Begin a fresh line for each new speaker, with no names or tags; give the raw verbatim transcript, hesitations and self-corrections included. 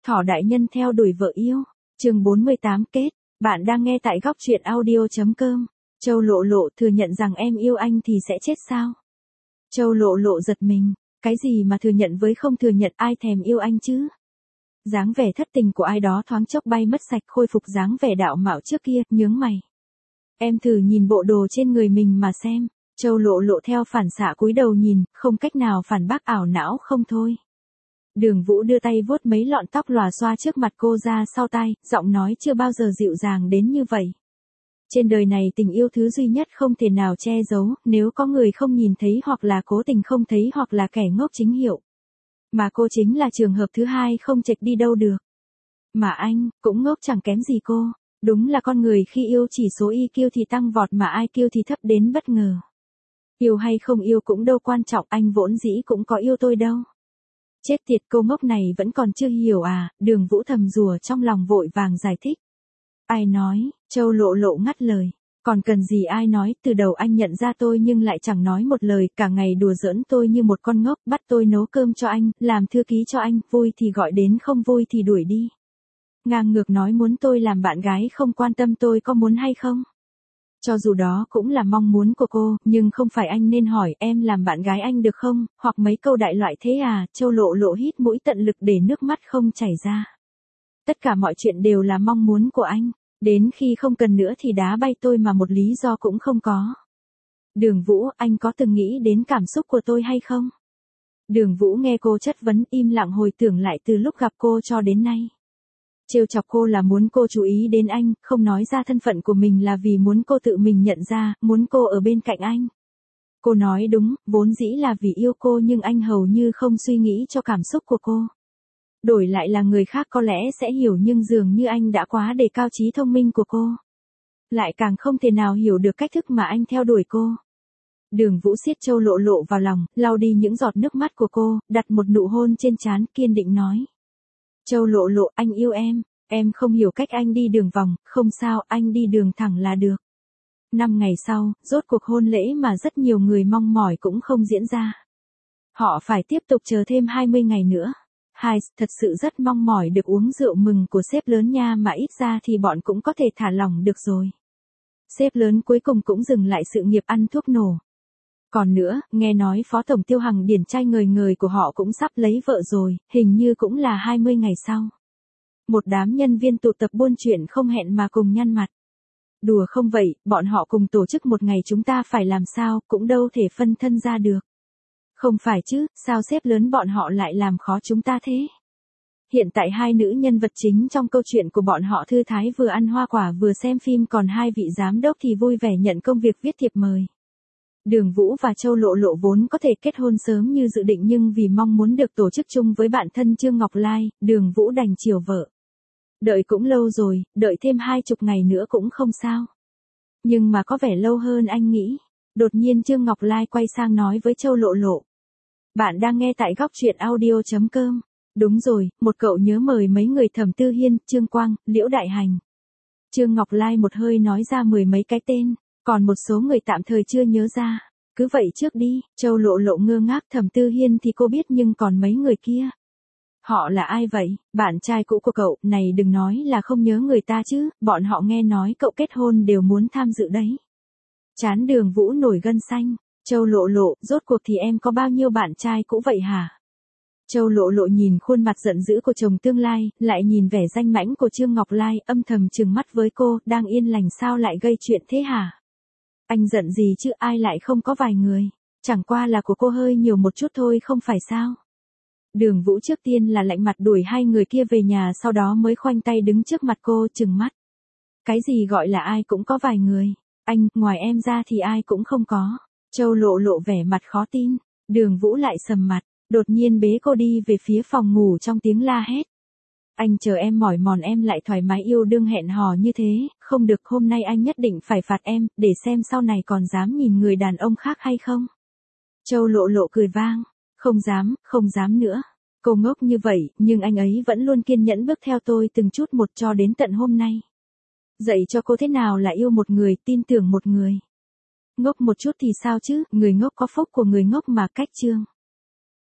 Thỏ đại nhân theo đuổi vợ yêu. Chương bốn mươi tám kết. Bạn đang nghe tại góc truyện audio chấm com. Châu Lộ Lộ thừa nhận rằng em yêu anh thì sẽ chết sao? Châu Lộ Lộ giật mình. Cái gì mà thừa nhận với không thừa nhận, ai thèm yêu anh chứ? Dáng vẻ thất tình của ai đó thoáng chốc bay mất sạch, khôi phục dáng vẻ đạo mạo trước kia, nhướng mày. Em thử nhìn bộ đồ trên người mình mà xem. Châu Lộ Lộ theo phản xạ cúi đầu nhìn, không cách nào phản bác, ảo não không thôi. Đường Vũ đưa tay vuốt mấy lọn tóc lòa xoa trước mặt cô ra sau tai, giọng nói chưa bao giờ dịu dàng đến như vậy. Trên đời này tình yêu thứ duy nhất không thể nào che giấu, nếu có người không nhìn thấy hoặc là cố tình không thấy hoặc là kẻ ngốc chính hiệu. Mà cô chính là trường hợp thứ hai, không chệch đi đâu được. Mà anh, cũng ngốc chẳng kém gì cô. Đúng là con người khi yêu chỉ số i kiu thì tăng vọt mà i kiu thì thấp đến bất ngờ. Yêu hay không yêu cũng đâu quan trọng, anh vốn dĩ cũng có yêu tôi đâu. Chết tiệt, cô ngốc này vẫn còn chưa hiểu à? Đường Vũ thầm rủa trong lòng, vội vàng giải thích. Ai nói? Châu Lộ Lộ ngắt lời. Còn cần gì ai nói, từ đầu anh nhận ra tôi nhưng lại chẳng nói một lời, cả ngày đùa giỡn tôi như một con ngốc, bắt tôi nấu cơm cho anh, làm thư ký cho anh, vui thì gọi đến, không vui thì đuổi đi. Ngang ngược nói muốn tôi làm bạn gái, không quan tâm tôi có muốn hay không. Cho dù đó cũng là mong muốn của cô, nhưng không phải anh nên hỏi em làm bạn gái anh được không, hoặc mấy câu đại loại thế à? Châu Lộ Lộ hít mũi tận lực để nước mắt không chảy ra. Tất cả mọi chuyện đều là mong muốn của anh, đến khi không cần nữa thì đá bay tôi mà một lý do cũng không có. Đường Vũ, anh có từng nghĩ đến cảm xúc của tôi hay không? Đường Vũ nghe cô chất vấn, im lặng hồi tưởng lại từ lúc gặp cô cho đến nay. Trêu chọc cô là muốn cô chú ý đến anh, không nói ra thân phận của mình là vì muốn cô tự mình nhận ra, muốn cô ở bên cạnh anh. Cô nói đúng, vốn dĩ là vì yêu cô nhưng anh hầu như không suy nghĩ cho cảm xúc của cô. Đổi lại là người khác có lẽ sẽ hiểu nhưng dường như anh đã quá đề cao trí thông minh của cô. Lại càng không thể nào hiểu được cách thức mà anh theo đuổi cô. Đường Vũ siết Châu Lộ Lộ vào lòng, lau đi những giọt nước mắt của cô, đặt một nụ hôn trên trán, kiên định nói. Châu Lộ Lộ, anh yêu em, em không hiểu cách anh đi đường vòng, không sao, anh đi đường thẳng là được. Năm ngày sau, rốt cuộc hôn lễ mà rất nhiều người mong mỏi cũng không diễn ra. Họ phải tiếp tục chờ thêm hai mươi ngày nữa. Hai, thật sự rất mong mỏi được uống rượu mừng của sếp lớn nha, mà ít ra thì bọn cũng có thể thả lỏng được rồi. Sếp lớn cuối cùng cũng dừng lại sự nghiệp ăn thuốc nổ. Còn nữa, nghe nói Phó Tổng Tiêu Hằng điển trai ngời ngời của họ cũng sắp lấy vợ rồi, hình như cũng là hai mươi ngày sau. Một đám nhân viên tụ tập buôn chuyện không hẹn mà cùng nhăn mặt. Đùa không vậy, bọn họ cùng tổ chức một ngày, chúng ta phải làm sao, cũng đâu thể phân thân ra được. Không phải chứ, sao sếp lớn bọn họ lại làm khó chúng ta thế? Hiện tại hai nữ nhân vật chính trong câu chuyện của bọn họ thư thái vừa ăn hoa quả vừa xem phim, còn hai vị giám đốc thì vui vẻ nhận công việc viết thiệp mời. Đường Vũ và Châu Lộ Lộ vốn có thể kết hôn sớm như dự định nhưng vì mong muốn được tổ chức chung với bạn thân Trương Ngọc Lai, Đường Vũ đành chiều vợ. Đợi cũng lâu rồi, đợi thêm hai chục ngày nữa cũng không sao. Nhưng mà có vẻ lâu hơn anh nghĩ. Đột nhiên Trương Ngọc Lai quay sang nói với Châu Lộ Lộ. Bạn đang nghe tại góc truyện audio chấm com. Đúng rồi, một cậu nhớ mời mấy người Thẩm Tư Hiên, Trương Quang, Liễu Đại Hành. Trương Ngọc Lai một hơi nói ra mười mấy cái tên, còn một số người tạm thời chưa nhớ ra. Cứ vậy trước đi. Châu Lộ Lộ ngơ ngác, Thẩm Tư Hiên thì cô biết nhưng còn mấy người kia. Họ là ai vậy? Bạn trai cũ của cậu, này đừng nói là không nhớ người ta chứ, bọn họ nghe nói cậu kết hôn đều muốn tham dự đấy. Chán Đường Vũ nổi gân xanh. Châu Lộ Lộ, rốt cuộc thì em có bao nhiêu bạn trai cũ vậy hả? Châu Lộ Lộ nhìn khuôn mặt giận dữ của chồng tương lai, lại nhìn vẻ danh mãnh của Trương Ngọc Lai, âm thầm trừng mắt với cô, đang yên lành sao lại gây chuyện thế hả? Anh giận gì chứ, ai lại không có vài người, chẳng qua là của cô hơi nhiều một chút thôi không phải sao? Đường Vũ trước tiên là lạnh mặt đuổi hai người kia về nhà, sau đó mới khoanh tay đứng trước mặt cô trừng mắt. Cái gì gọi là ai cũng có vài người? Anh, ngoài em ra thì ai cũng không có. Châu Lộ Lộ vẻ mặt khó tin, Đường Vũ lại sầm mặt, đột nhiên bế cô đi về phía phòng ngủ trong tiếng la hét. Anh chờ em mỏi mòn em lại thoải mái yêu đương hẹn hò như thế, không được, hôm nay anh nhất định phải phạt em, để xem sau này còn dám nhìn người đàn ông khác hay không. Châu Lộ Lộ cười vang, không dám, không dám nữa. Cô ngốc như vậy, nhưng anh ấy vẫn luôn kiên nhẫn bước theo tôi từng chút một cho đến tận hôm nay. Dạy cho cô thế nào là yêu một người, tin tưởng một người. Ngốc một chút thì sao chứ, người ngốc có phúc của người ngốc mà, cách chương.